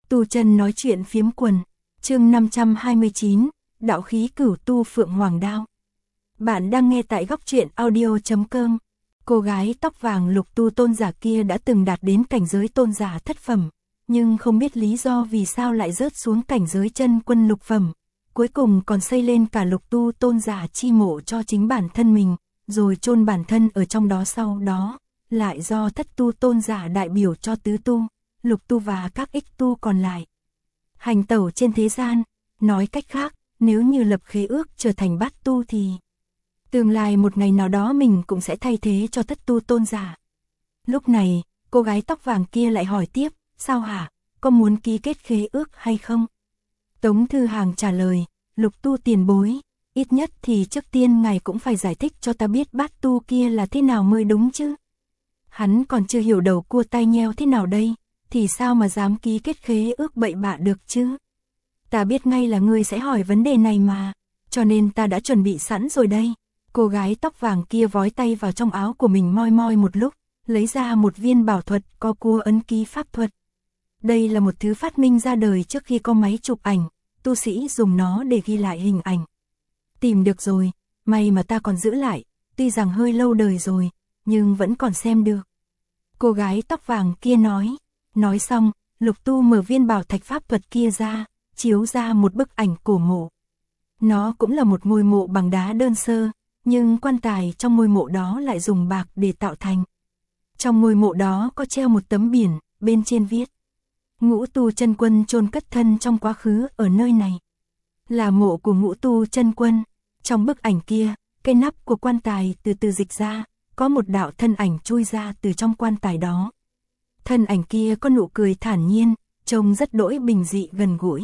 Tu chân nói chuyện phiếm quần, chương 529, đạo khí cửu tu phượng hoàng đao. Bạn đang nghe tại góc truyện audio.com. Cô gái tóc vàng lục tu tôn giả kia đã từng đạt đến cảnh giới tôn giả thất phẩm, nhưng không biết lý do vì sao lại rớt xuống cảnh giới chân quân lục phẩm. Cuối cùng còn xây lên cả lục tu tôn giả chi mộ cho chính bản thân mình, rồi chôn bản thân ở trong đó, sau đó lại do thất tu tôn giả đại biểu cho tứ tu, lục tu và các ích tu còn lại hành tẩu trên thế gian. Nói cách khác, nếu như lập khế ước trở thành bát tu thì tương lai một ngày nào đó mình cũng sẽ thay thế cho thất tu tôn giả. Lúc này, cô gái tóc vàng kia lại hỏi tiếp, sao hả, có muốn ký kết khế ước hay không? Tống Thư Hàng trả lời, lục tu tiền bối, ít nhất thì trước tiên ngài cũng phải giải thích cho ta biết bát tu kia là thế nào mới đúng chứ. Hắn còn chưa hiểu đầu cua tai nheo thế nào đây, thì sao mà dám ký kết khế ước bậy bạ được chứ? Ta biết ngay là ngươi sẽ hỏi vấn đề này mà, cho nên ta đã chuẩn bị sẵn rồi đây. Cô gái tóc vàng kia vói tay vào trong áo của mình moi moi một lúc, lấy ra một viên bảo thuật có cua ấn ký pháp thuật. Đây là một thứ phát minh ra đời trước khi có máy chụp ảnh, tu sĩ dùng nó để ghi lại hình ảnh. Tìm được rồi, may mà ta còn giữ lại, tuy rằng hơi lâu đời rồi, nhưng vẫn còn xem được. Cô gái tóc vàng kia nói xong, lục tu mở viên bảo thạch pháp thuật kia ra, chiếu ra một bức ảnh cổ mộ. Nó cũng là một ngôi mộ bằng đá đơn sơ, nhưng quan tài trong ngôi mộ đó lại dùng bạc để tạo thành. Trong ngôi mộ đó có treo một tấm biển, bên trên viết: Ngũ tu chân quân chôn cất thân trong quá khứ ở nơi này. Là mộ của ngũ tu chân quân. Trong bức ảnh kia, cái nắp của quan tài từ từ dịch ra, có một đạo thân ảnh chui ra từ trong quan tài đó. Thân ảnh kia có nụ cười thản nhiên, trông rất đỗi bình dị gần gũi.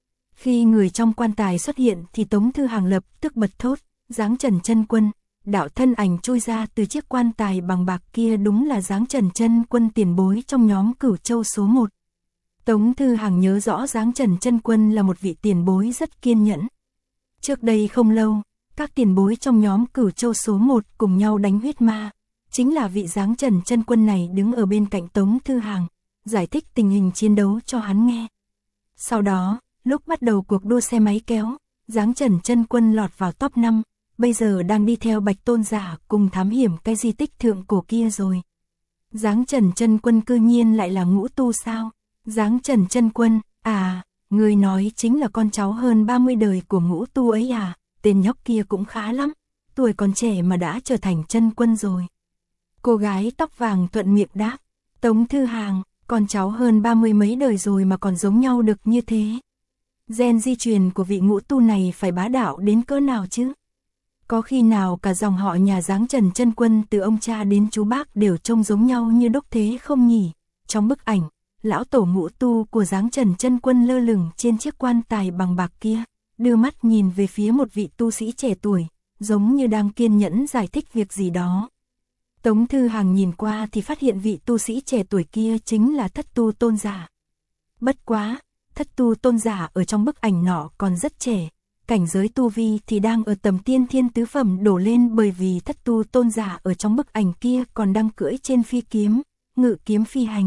Khi người trong quan tài xuất hiện thì Tống Thư Hàng lập tức bật thốt, Giáng Trần chân quân. Đạo thân ảnh chui ra từ chiếc quan tài bằng bạc kia đúng là Giáng Trần chân quân tiền bối trong nhóm Cửu Châu số 1. Tống Thư Hàng nhớ rõ Giáng Trần chân quân là một vị tiền bối rất kiên nhẫn. Trước đây không lâu, các tiền bối trong nhóm Cửu Châu số 1 cùng nhau đánh huyết ma. Chính là vị Giáng Trần chân quân này đứng ở bên cạnh Tống Thư Hàng, giải thích tình hình chiến đấu cho hắn nghe. Sau đó, lúc bắt đầu cuộc đua xe máy kéo, Giáng Trần chân quân lọt vào top 5, bây giờ đang đi theo Bạch Tôn giả cùng thám hiểm cái di tích thượng cổ kia rồi. Giáng Trần chân quân cư nhiên lại là ngũ tu sao? Giáng Trần chân quân, à, người nói chính là con cháu hơn 30 đời của ngũ tu ấy à? Tên nhóc kia cũng khá lắm, tuổi còn trẻ mà đã trở thành chân quân rồi. Cô gái tóc vàng thuận miệng đáp, Tống Thư Hàng, con cháu hơn 30 mấy đời rồi mà còn giống nhau được như thế. Gen di truyền của vị ngũ tu này phải bá đạo đến cỡ nào chứ? Có khi nào cả dòng họ nhà Giáng Trần chân quân từ ông cha đến chú bác đều trông giống nhau như đúc thế không nhỉ? Trong bức ảnh, lão tổ ngũ tu của Giáng Trần chân quân lơ lửng trên chiếc quan tài bằng bạc kia, đưa mắt nhìn về phía một vị tu sĩ trẻ tuổi, giống như đang kiên nhẫn giải thích việc gì đó. Tống Thư Hàng nhìn qua thì phát hiện vị tu sĩ trẻ tuổi kia chính là thất tu tôn giả. Bất quá, thất tu tôn giả ở trong bức ảnh nọ còn rất trẻ, cảnh giới tu vi thì đang ở tầm tiên thiên tứ phẩm đổ lên, bởi vì thất tu tôn giả ở trong bức ảnh kia còn đang cưỡi trên phi kiếm, ngự kiếm phi hành.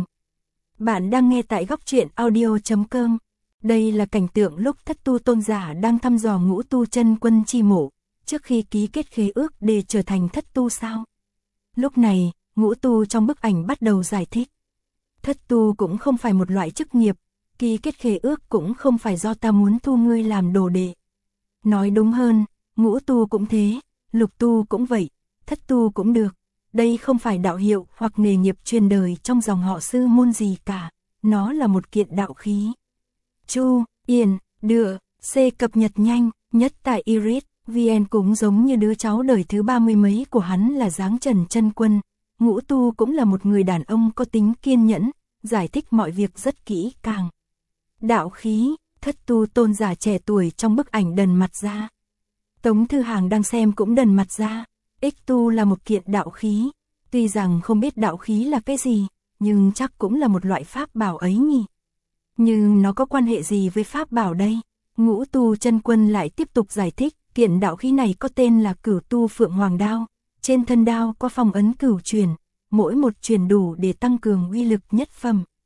Bạn đang nghe tại góc truyện audio.com. Đây là cảnh tượng lúc thất tu tôn giả đang thăm dò ngũ tu chân quân chi mộ, trước khi ký kết khế ước để trở thành thất tu sao? Lúc này, ngũ tu trong bức ảnh bắt đầu giải thích. Thất tu cũng không phải một loại chức nghiệp, ký kết khế ước cũng không phải do ta muốn thu ngươi làm đồ đệ. Nói đúng hơn, ngũ tu cũng thế, lục tu cũng vậy, thất tu cũng được. Đây không phải đạo hiệu hoặc nghề nghiệp truyền đời trong dòng họ sư môn gì cả, nó là một kiện đạo khí. Chu, Yên, Đựa, C cập nhật nhanh, nhất tại Iris, VN cũng giống như đứa cháu đời thứ 30 mấy của hắn là Giáng Trần chân quân. Ngũ tu cũng là một người đàn ông có tính kiên nhẫn, giải thích mọi việc rất kỹ càng. Đạo khí, thất tu tôn giả trẻ tuổi trong bức ảnh đần mặt ra. Tống Thư Hàng đang xem cũng đần mặt ra. Ích tu là một kiện đạo khí, tuy rằng không biết đạo khí là cái gì, nhưng chắc cũng là một loại pháp bảo ấy nhỉ. Nhưng nó có quan hệ gì với pháp bảo đây? Ngũ tu chân quân lại tiếp tục giải thích, kiện đạo khí này có tên là Cửu tu phượng hoàng đao, trên thân đao có phong ấn cửu truyền, mỗi một truyền đủ để tăng cường uy lực nhất phẩm.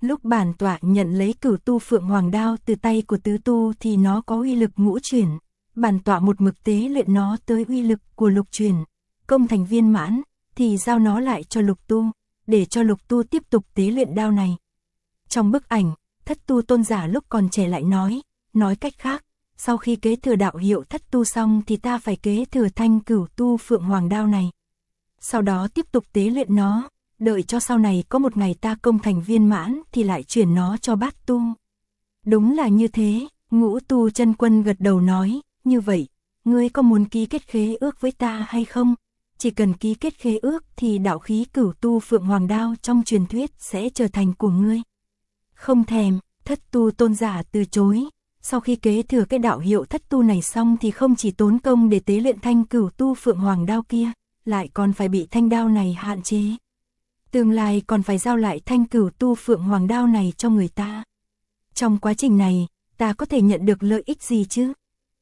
Lúc bản tọa nhận lấy Cửu Tu Phượng Hoàng Đao từ tay của tứ tu thì nó có uy lực ngũ chuyển. Bản tọa một mực tế luyện nó tới uy lực của lục chuyển. Công thành viên mãn, thì giao nó lại cho lục tu, để cho lục tu tiếp tục tế luyện đao này. Trong bức ảnh, Thất Tu tôn giả lúc còn trẻ lại nói cách khác, sau khi kế thừa đạo hiệu Thất Tu xong thì ta phải kế thừa thanh Cửu Tu Phượng Hoàng Đao này. Sau đó tiếp tục tế luyện nó, đợi cho sau này có một ngày ta công thành viên mãn thì lại chuyển nó cho Bát Tu. Đúng là như thế, Ngũ Tu Chân Quân gật đầu nói, như vậy, ngươi có muốn ký kết khế ước với ta hay không? Chỉ cần ký kết khế ước thì đạo khí Cửu Tu Phượng Hoàng Đao trong truyền thuyết sẽ trở thành của ngươi. Không thèm, Thất Tu tôn giả từ chối. Sau khi kế thừa cái đạo hiệu Thất Tu này xong thì không chỉ tốn công để tế luyện thanh Cửu Tu Phượng Hoàng Đao kia, lại còn phải bị thanh đao này hạn chế. Tương lai còn phải giao lại thanh Cửu Tu Phượng Hoàng Đao này cho người ta. Trong quá trình này, ta có thể nhận được lợi ích gì chứ?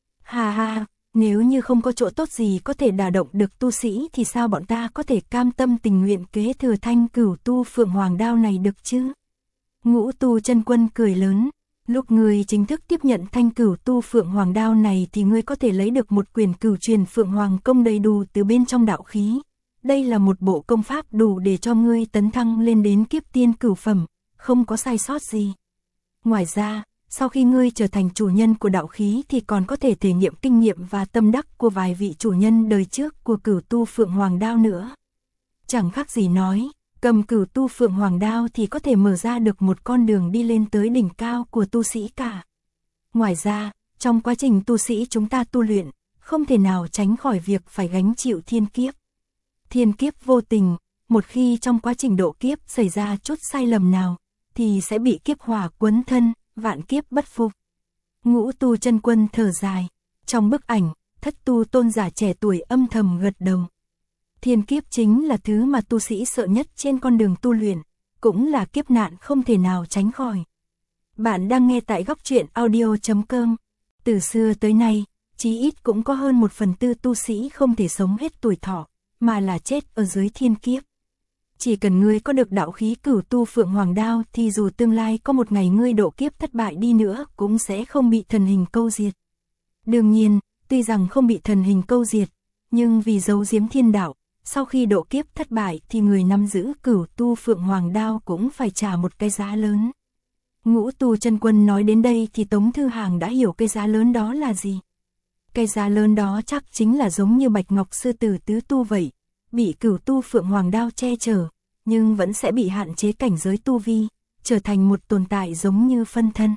Ha ha, nếu như không có chỗ tốt gì có thể đả động được tu sĩ thì sao bọn ta có thể cam tâm tình nguyện kế thừa thanh Cửu Tu Phượng Hoàng Đao này được chứ? Ngũ Tu Chân Quân cười lớn, lúc ngươi chính thức tiếp nhận thanh Cửu Tu Phượng Hoàng Đao này thì ngươi có thể lấy được một quyển cửu truyền Phượng Hoàng công đầy đủ từ bên trong đạo khí. Đây là một bộ công pháp đủ để cho ngươi tấn thăng lên đến kiếp tiên cửu phẩm, không có sai sót gì. Ngoài ra, sau khi ngươi trở thành chủ nhân của đạo khí thì còn có thể thể nghiệm kinh nghiệm và tâm đắc của vài vị chủ nhân đời trước của Cửu Tu Phượng Hoàng Đao nữa. Chẳng khác gì nói, cầm Cửu Tu Phượng Hoàng Đao thì có thể mở ra được một con đường đi lên tới đỉnh cao của tu sĩ cả. Ngoài ra, trong quá trình tu sĩ chúng ta tu luyện, không thể nào tránh khỏi việc phải gánh chịu thiên kiếp. Thiên kiếp vô tình, một khi trong quá trình độ kiếp xảy ra chút sai lầm nào, thì sẽ bị kiếp hỏa quấn thân, vạn kiếp bất phục. Ngũ Tu Chân Quân thở dài, trong bức ảnh, Thất Tu tôn giả trẻ tuổi âm thầm gật đầu. Thiên kiếp chính là thứ mà tu sĩ sợ nhất trên con đường tu luyện, cũng là kiếp nạn không thể nào tránh khỏi. Bạn đang nghe tại Góc Truyện Audio.com. Từ xưa tới nay, chí ít cũng có hơn 1/4 tu sĩ không thể sống hết tuổi thọ, mà là chết ở dưới thiên kiếp. Chỉ cần ngươi có được đạo khí Cửu Tu Phượng Hoàng Đao thì dù tương lai có một ngày ngươi độ kiếp thất bại đi nữa cũng sẽ không bị thần hình câu diệt. Đương nhiên, tuy rằng không bị thần hình câu diệt, nhưng vì giấu giếm thiên đạo, sau khi độ kiếp thất bại thì người nắm giữ Cửu Tu Phượng Hoàng Đao cũng phải trả một cái giá lớn. Ngũ Tu Chân Quân nói đến đây thì Tống Thư Hàng đã hiểu cái giá lớn đó là gì. Cái giá lớn đó chắc chính là giống như Bạch Ngọc Sư Tử tứ tu vậy, bị Cửu Tu Phượng Hoàng Đao che chở, nhưng vẫn sẽ bị hạn chế cảnh giới tu vi, trở thành một tồn tại giống như phân thân.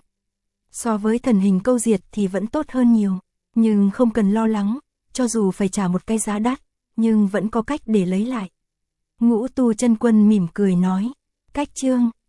So với thần hình câu diệt thì vẫn tốt hơn nhiều, nhưng không cần lo lắng, cho dù phải trả một cái giá đắt, nhưng vẫn có cách để lấy lại. Ngũ Tu Chân Quân mỉm cười nói, cách chương